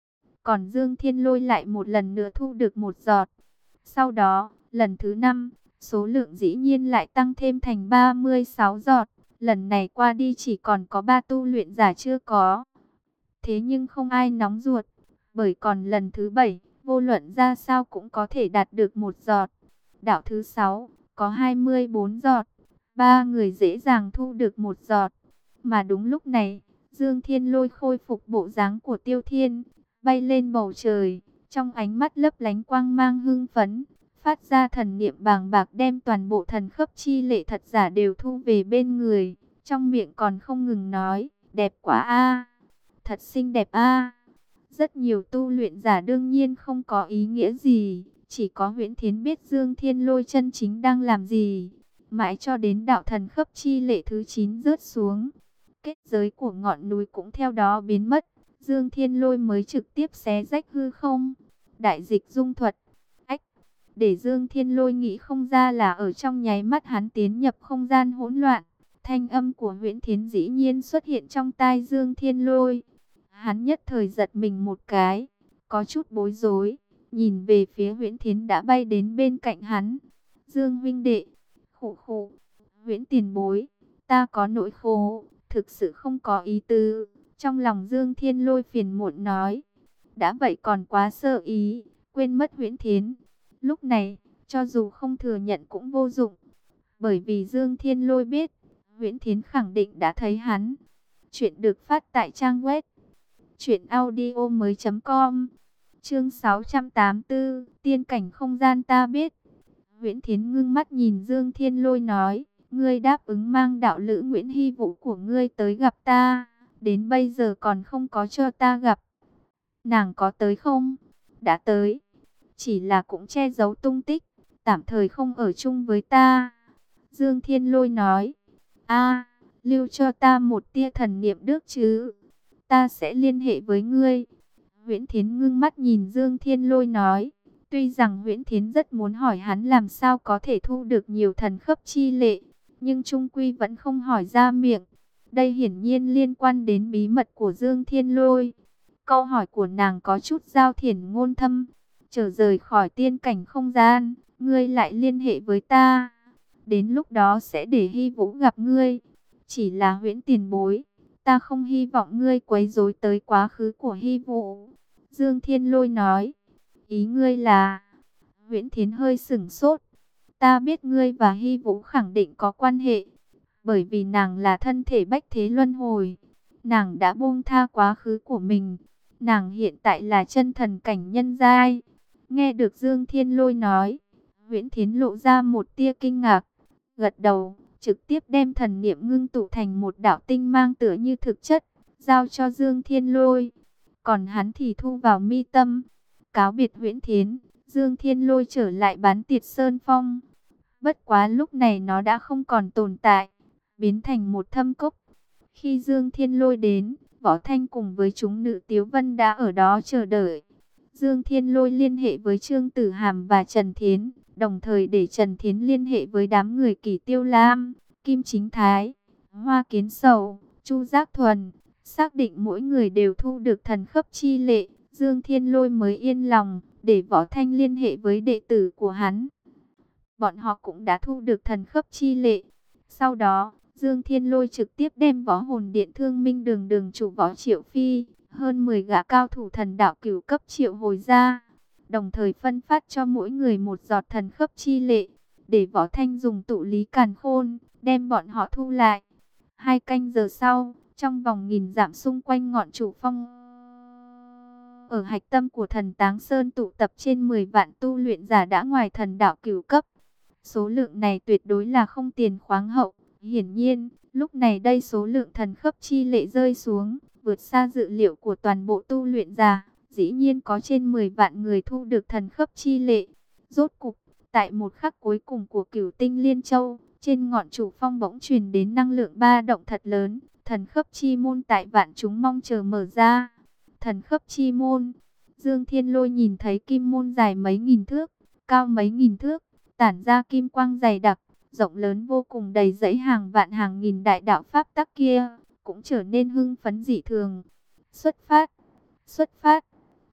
Còn Dương Thiên Lôi lại một lần nữa thu được một giọt. Sau đó, lần thứ năm, số lượng dĩ nhiên lại tăng thêm thành ba mươi sáu giọt. Lần này qua đi chỉ còn có ba tu luyện giả chưa có. Thế nhưng không ai nóng ruột, bởi còn lần thứ bảy, vô luận ra sao cũng có thể đạt được một giọt. Đạo thứ sáu, có hai mươi bốn giọt. Ba người dễ dàng thu được một giọt. Mà đúng lúc này, Dương Thiên Lôi khôi phục bộ dáng của Tiêu Thiên, bay lên bầu trời, trong ánh mắt lấp lánh quang mang hưng phấn, phát ra thần niệm bàng bạc đem toàn bộ thần khấp chi lệ thật giả đều thu về bên người, trong miệng còn không ngừng nói, đẹp quá a, thật xinh đẹp a. Rất nhiều tu luyện giả đương nhiên không có ý nghĩa gì, chỉ có Huyễn Thiến biết Dương Thiên Lôi chân chính đang làm gì. Mãi cho đến đạo thần khấp chi lệ thứ chín rớt xuống, kết giới của ngọn núi cũng theo đó biến mất, Dương Thiên Lôi mới trực tiếp xé rách hư không. Đại dịch dung thuật. Ách, để Dương Thiên Lôi nghĩ không ra là ở trong nháy mắt hắn tiến nhập không gian hỗn loạn, thanh âm của Huyễn Thiến dĩ nhiên xuất hiện trong tai Dương Thiên Lôi. Hắn nhất thời giật mình một cái, có chút bối rối, nhìn về phía Huyễn Thiến đã bay đến bên cạnh hắn. Dương huynh đệ, khụ khụ, Huyễn tiền bối, ta có nỗi khổ, thực sự không có ý tứ. Trong lòng Dương Thiên Lôi phiền muộn nói, đã vậy còn quá sơ ý, quên mất Huyễn Thiến. Lúc này, cho dù không thừa nhận cũng vô dụng, bởi vì Dương Thiên Lôi biết, Huyễn Thiến khẳng định đã thấy hắn. Chuyện được phát tại trang web truyện audio mới chấm com. Chương sáu trăm tám mươi tư, tiên cảnh không gian ta biết. Huyễn Thiến ngưng mắt nhìn Dương Thiên Lôi nói, ngươi đáp ứng mang đạo lữ Nguyễn Hy Vũ của ngươi tới gặp ta, đến bây giờ còn không có cho ta gặp. Nàng có tới không? Đã tới, chỉ là cũng che giấu tung tích, tạm thời không ở chung với ta. Dương Thiên Lôi nói, a, lưu cho ta một tia thần niệm được chứ, ta sẽ liên hệ với ngươi. Huyễn Thiến ngưng mắt nhìn Dương Thiên Lôi nói, tuy rằng Huyễn Thiến rất muốn hỏi hắn làm sao có thể thu được nhiều thần khấp chi lệ, nhưng trung quy vẫn không hỏi ra miệng. Đây hiển nhiên liên quan đến bí mật của Dương Thiên Lôi. Câu hỏi của nàng có chút giao thiển ngôn thâm. Trở rời khỏi tiên cảnh không gian, ngươi lại liên hệ với ta. Đến lúc đó sẽ để Hy Vũ gặp ngươi. Chỉ là Huyễn tiền bối, ta không hy vọng ngươi quấy rối tới quá khứ của Hy Vũ. Dương Thiên Lôi nói, ý ngươi là... Huyễn Thiến hơi sửng sốt. Ta biết ngươi và Hy Vũ khẳng định có quan hệ, bởi vì nàng là thân thể bách thế luân hồi. Nàng đã buông tha quá khứ của mình. Nàng hiện tại là chân thần cảnh nhân giai. Nghe được Dương Thiên Lôi nói, Huyễn Thiến lộ ra một tia kinh ngạc, gật đầu, trực tiếp đem thần niệm ngưng tụ thành một đạo tinh mang tựa như thực chất, giao cho Dương Thiên Lôi. Còn hắn thì thu vào mi tâm. Cáo biệt Huyễn Thiến, Dương Thiên Lôi trở lại Bán Tiệt Sơn Phong. Bất quá lúc này nó đã không còn tồn tại, biến thành một thâm cốc. Khi Dương Thiên Lôi đến, Võ Thanh cùng với chúng nữ Tiếu Vân đã ở đó chờ đợi. Dương Thiên Lôi liên hệ với Trương Tử Hàm và Trần Thiến, đồng thời để Trần Thiến liên hệ với đám người Kỷ Tiêu Lam, Kim Chính Thái, Hoa Kiến Sầu, Chu Giác Thuần, xác định mỗi người đều thu được thần khấp chi lệ. Dương Thiên Lôi mới yên lòng, để Võ Thanh liên hệ với đệ tử của hắn. Bọn họ cũng đã thu được thần khấp chi lệ. Sau đó, Dương Thiên Lôi trực tiếp đem Võ Hồn Điện Thương Minh Đường đường chủ Võ Triệu Phi, hơn mười gã cao thủ thần đạo cửu cấp triệu hồi ra, đồng thời phân phát cho mỗi người một giọt thần khấp chi lệ, để Võ Thanh dùng tụ lý càn khôn, đem bọn họ thu lại. Hai canh giờ sau, trong vòng nghìn dặm xung quanh ngọn chủ phong, ở hạch tâm của thần Táng Sơn tụ tập trên mười vạn tu luyện giả đã ngoài thần đạo cửu cấp. Số lượng này tuyệt đối là không tiền khoáng hậu. Hiển nhiên, lúc này đây số lượng thần khấp chi lệ rơi xuống, vượt xa dự liệu của toàn bộ tu luyện giả. Dĩ nhiên có trên mười vạn người thu được thần khấp chi lệ. Rốt cục, tại một khắc cuối cùng của Cửu Tinh Liên Châu, trên ngọn chủ phong bỗng truyền đến năng lượng ba động thật lớn. Thần khấp chi môn tại vạn chúng mong chờ mở ra. Thần khấp chi môn, Dương Thiên Lôi nhìn thấy kim môn dài mấy nghìn thước, cao mấy nghìn thước, tản ra kim quang dày đặc, rộng lớn vô cùng, đầy dãy hàng vạn hàng nghìn đại đạo pháp tắc kia, cũng trở nên hưng phấn dị thường. Xuất phát, xuất phát,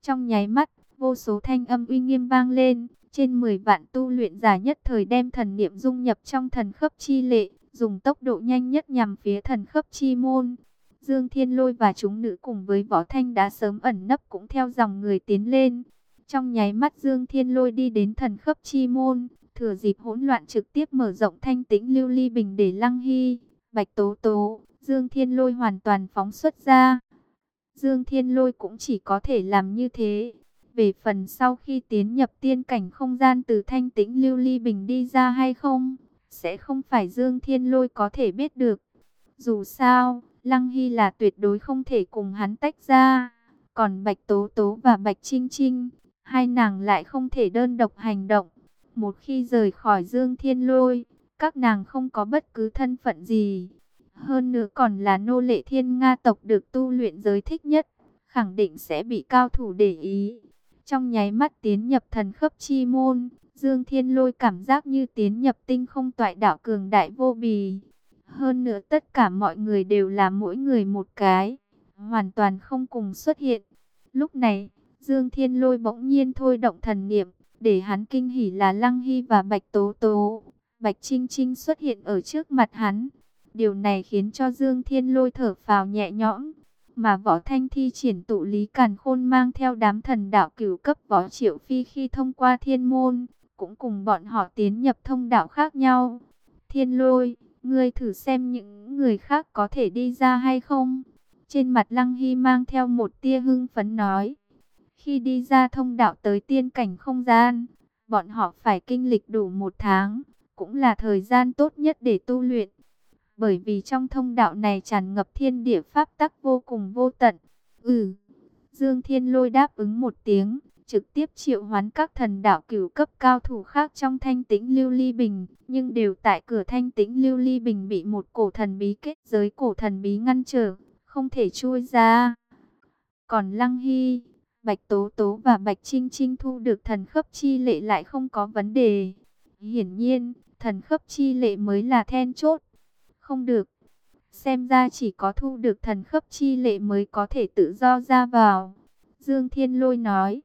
Trong nháy mắt, vô số thanh âm uy nghiêm vang lên, trên mười vạn tu luyện giả nhất thời đem thần niệm dung nhập trong thần khấp chi lệ, dùng tốc độ nhanh nhất nhằm phía thần khấp chi môn. Dương Thiên Lôi và chúng nữ cùng với Võ Thanh đã sớm ẩn nấp cũng theo dòng người tiến lên. Trong nháy mắt Dương Thiên Lôi đi đến thần khấp chi môn, thừa dịp hỗn loạn trực tiếp mở rộng thanh tĩnh lưu ly bình để Lăng Hy, Bạch Tố Tố, Dương Thiên Lôi hoàn toàn phóng xuất ra. Dương Thiên Lôi cũng chỉ có thể làm như thế. Về phần sau khi tiến nhập tiên cảnh không gian từ thanh tĩnh lưu ly bình đi ra hay không, sẽ không phải Dương Thiên Lôi có thể biết được. Dù sao, Lăng Hy là tuyệt đối không thể cùng hắn tách ra. Còn Bạch Tố Tố và Bạch Trinh Trinh, hai nàng lại không thể đơn độc hành động. Một khi rời khỏi Dương Thiên Lôi, các nàng không có bất cứ thân phận gì. Hơn nữa còn là nô lệ Thiên Nga tộc được tu luyện giới thích nhất, khẳng định sẽ bị cao thủ để ý. Trong nháy mắt tiến nhập thần khấp chi môn, Dương Thiên Lôi cảm giác như tiến nhập tinh không toại đảo cường đại vô bì. Hơn nữa tất cả mọi người đều là mỗi người một cái, hoàn toàn không cùng xuất hiện. Lúc này, Dương Thiên Lôi bỗng nhiên thôi động thần niệm, để hắn kinh hỉ là Lăng Hy và Bạch Tố Tố, Bạch Trinh Trinh xuất hiện ở trước mặt hắn. Điều này khiến cho Dương Thiên Lôi thở phào nhẹ nhõm. Mà Võ Thanh thi triển tụ lý càn khôn mang theo đám thần đạo cửu cấp Võ Triệu Phi khi thông qua thiên môn, cũng cùng bọn họ tiến nhập thông đạo khác nhau. Thiên Lôi, ngươi thử xem những người khác có thể đi ra hay không? Trên mặt Lăng Hy mang theo một tia hưng phấn nói. Khi đi ra thông đạo tới tiên cảnh không gian, bọn họ phải kinh lịch đủ một tháng, cũng là thời gian tốt nhất để tu luyện. Bởi vì trong thông đạo này tràn ngập thiên địa pháp tắc vô cùng vô tận. Ừ, Dương Thiên Lôi đáp ứng một tiếng, trực tiếp triệu hoán các thần đạo cửu cấp cao thủ khác trong thanh tĩnh lưu ly bình. Nhưng đều tại cửa thanh tĩnh lưu ly bình bị một cổ thần bí kết giới cổ thần bí ngăn trở, không thể chui ra. Còn Lăng Hy, Bạch Tố Tố và Bạch Trinh Trinh thu được thần khấp chi lệ lại không có vấn đề. Hiển nhiên, thần khấp chi lệ mới là then chốt. Không được, xem ra chỉ có thu được thần khấp chi lệ mới có thể tự do ra vào. Dương Thiên Lôi nói,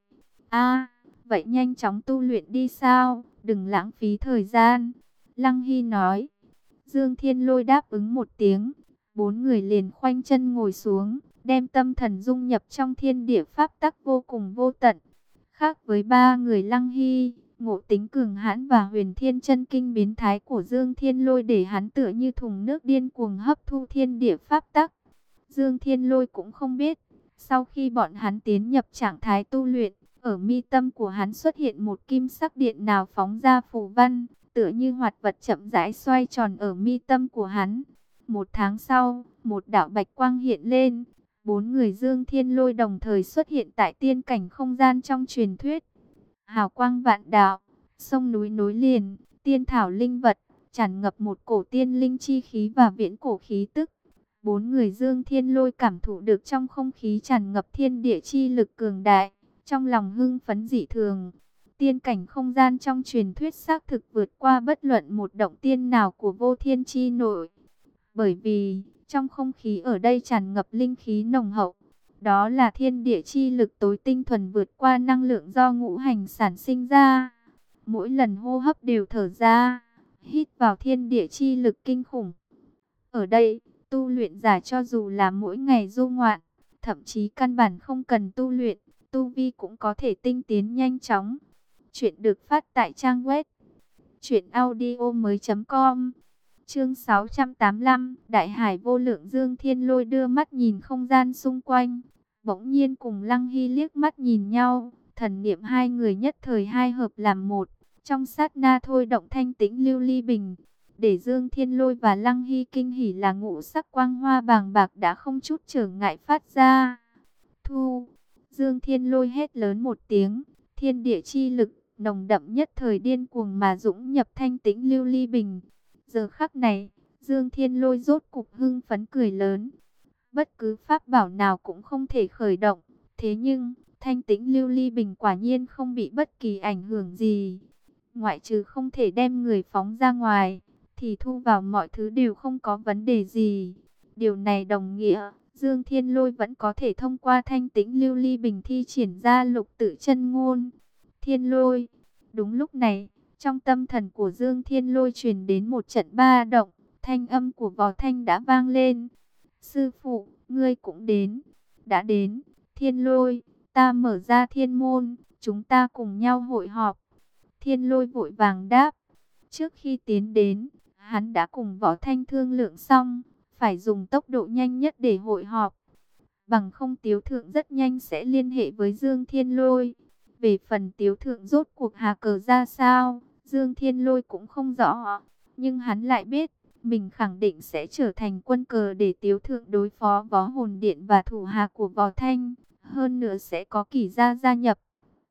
a vậy nhanh chóng tu luyện đi sao, đừng lãng phí thời gian. Lăng Hy nói, Dương Thiên Lôi đáp ứng một tiếng, bốn người liền khoanh chân ngồi xuống, đem tâm thần dung nhập trong thiên địa pháp tắc vô cùng vô tận. Khác với ba người Lăng Hy, ngộ tính cường hãn và huyền thiên chân kinh biến thái của Dương Thiên Lôi để hắn tựa như thùng nước điên cuồng hấp thu thiên địa pháp tắc. Dương Thiên Lôi cũng không biết, sau khi bọn hắn tiến nhập trạng thái tu luyện, ở mi tâm của hắn xuất hiện một kim sắc điện nào phóng ra phù văn, tựa như hoạt vật chậm rãi xoay tròn ở mi tâm của hắn. Một tháng sau, một đạo bạch quang hiện lên, bốn người Dương Thiên Lôi đồng thời xuất hiện tại tiên cảnh không gian trong truyền thuyết. Hào quang vạn đạo, sông núi nối liền, tiên thảo linh vật, tràn ngập một cổ tiên linh chi khí và viễn cổ khí tức. Bốn người Dương Thiên Lôi cảm thụ được trong không khí tràn ngập thiên địa chi lực cường đại, trong lòng hưng phấn dị thường. Tiên cảnh không gian trong truyền thuyết xác thực vượt qua bất luận một động tiên nào của vô thiên chi nội. Bởi vì, trong không khí ở đây tràn ngập linh khí nồng hậu. Đó là thiên địa chi lực tối tinh thuần vượt qua năng lượng do ngũ hành sản sinh ra. Mỗi lần hô hấp đều thở ra, hít vào thiên địa chi lực kinh khủng. Ở đây, tu luyện giả cho dù là mỗi ngày du ngoạn, thậm chí căn bản không cần tu luyện, tu vi cũng có thể tinh tiến nhanh chóng. Chuyện được phát tại trang web truyện audio mới chấm com. Chương sáu trăm tám mươi lăm, Đại Hải vô lượng. Dương Thiên Lôi đưa mắt nhìn không gian xung quanh, bỗng nhiên cùng Lăng Hy liếc mắt nhìn nhau, thần niệm hai người nhất thời hai hợp làm một, trong sát na thôi động thanh tĩnh lưu ly bình. Để Dương Thiên Lôi và Lăng Hy kinh hỉ là ngũ sắc quang hoa bàng bạc đã không chút trở ngại phát ra. Thu! Dương Thiên Lôi hét lớn một tiếng, thiên địa chi lực nồng đậm nhất thời điên cuồng mà dũng nhập thanh tĩnh lưu ly bình. Giờ khắc này, Dương Thiên Lôi rốt cục hưng phấn cười lớn. Bất cứ pháp bảo nào cũng không thể khởi động, thế nhưng thanh tĩnh lưu ly bình quả nhiên không bị bất kỳ ảnh hưởng gì. Ngoại trừ không thể đem người phóng ra ngoài, thì thu vào mọi thứ đều không có vấn đề gì. Điều này đồng nghĩa, Dương Thiên Lôi vẫn có thể thông qua thanh tĩnh lưu ly bình thi triển ra lục tự chân ngôn. Thiên Lôi. Đúng lúc này, trong tâm thần của Dương Thiên Lôi truyền đến một trận ba động, thanh âm của Võ Thanh đã vang lên. Sư phụ, ngươi cũng đến. Đã đến, Thiên Lôi, ta mở ra thiên môn, chúng ta cùng nhau hội họp. Thiên Lôi vội vàng đáp. Trước khi tiến đến, hắn đã cùng Võ Thanh thương lượng xong, phải dùng tốc độ nhanh nhất để hội họp. Bằng không Tiếu Thượng rất nhanh sẽ liên hệ với Dương Thiên Lôi. Về phần Tiếu Thượng rốt cuộc hà cờ ra sao, Dương Thiên Lôi cũng không rõ. Nhưng hắn lại biết, mình khẳng định sẽ trở thành quân cờ để Tiếu Thượng đối phó Võ Hồn Điện và thủ hạ của Võ Thanh. Hơn nữa sẽ có Kỷ gia gia nhập.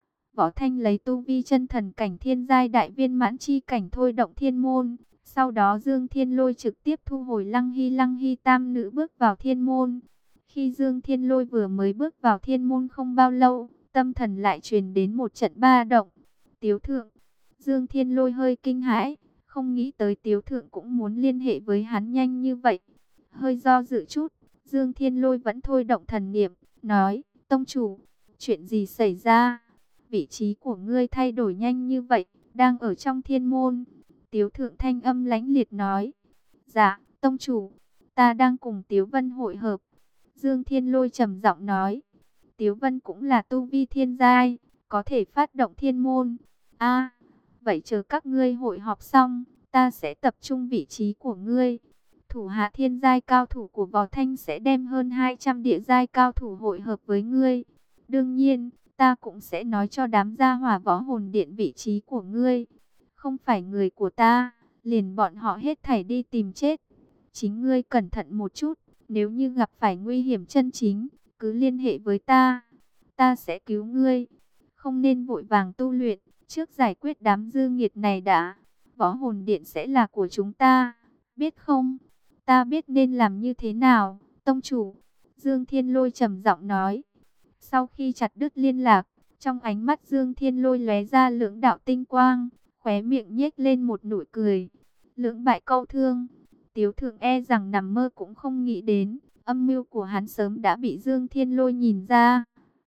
Võ Thanh lấy tu vi chân thần cảnh thiên giai đại viên mãn chi cảnh thôi động thiên môn. Sau đó Dương Thiên Lôi trực tiếp thu hồi Lăng Hy Lăng Hy tam nữ bước vào thiên môn. Khi Dương Thiên Lôi vừa mới bước vào thiên môn không bao lâu, tâm thần lại truyền đến một trận ba động. Tiếu Thượng. Dương Thiên Lôi hơi kinh hãi, không nghĩ tới Tiếu Thượng cũng muốn liên hệ với hắn nhanh như vậy. Hơi do dự chút, Dương Thiên Lôi vẫn thôi động thần niệm, nói, tông chủ, chuyện gì xảy ra? Vị trí của ngươi thay đổi nhanh như vậy, đang ở trong thiên môn. Tiếu Thượng thanh âm lãnh liệt nói, dạ, tông chủ, ta đang cùng Tiếu Vân hội hợp. Dương Thiên Lôi trầm giọng nói, Tiếu Vân cũng là tu vi thiên giai, có thể phát động thiên môn. A, vậy chờ các ngươi hội họp xong, ta sẽ tập trung vị trí của ngươi. Thủ hạ thiên giai cao thủ của Võ Thanh sẽ đem hơn hai trăm địa giai cao thủ hội hợp với ngươi. Đương nhiên, ta cũng sẽ nói cho đám gia hỏa Võ Hồn Điện vị trí của ngươi. Không phải người của ta, liền bọn họ hết thảy đi tìm chết. Chính ngươi cẩn thận một chút, nếu như gặp phải nguy hiểm chân chính, cứ liên hệ với ta. Ta sẽ cứu ngươi. Không nên vội vàng tu luyện, trước giải quyết đám dư nghiệt này đã. Võ Hồn Điện sẽ là của chúng ta, biết không? Ta biết nên làm như thế nào, tông chủ. Dương Thiên Lôi trầm giọng nói. Sau khi chặt đứt liên lạc, trong ánh mắt Dương Thiên Lôi lóe ra lưỡng đạo tinh quang, khóe miệng nhếch lên một nụ cười. Lưỡng bại câu thương, Tiếu Thượng e rằng nằm mơ cũng không nghĩ đến, âm mưu của hắn sớm đã bị Dương Thiên Lôi nhìn ra.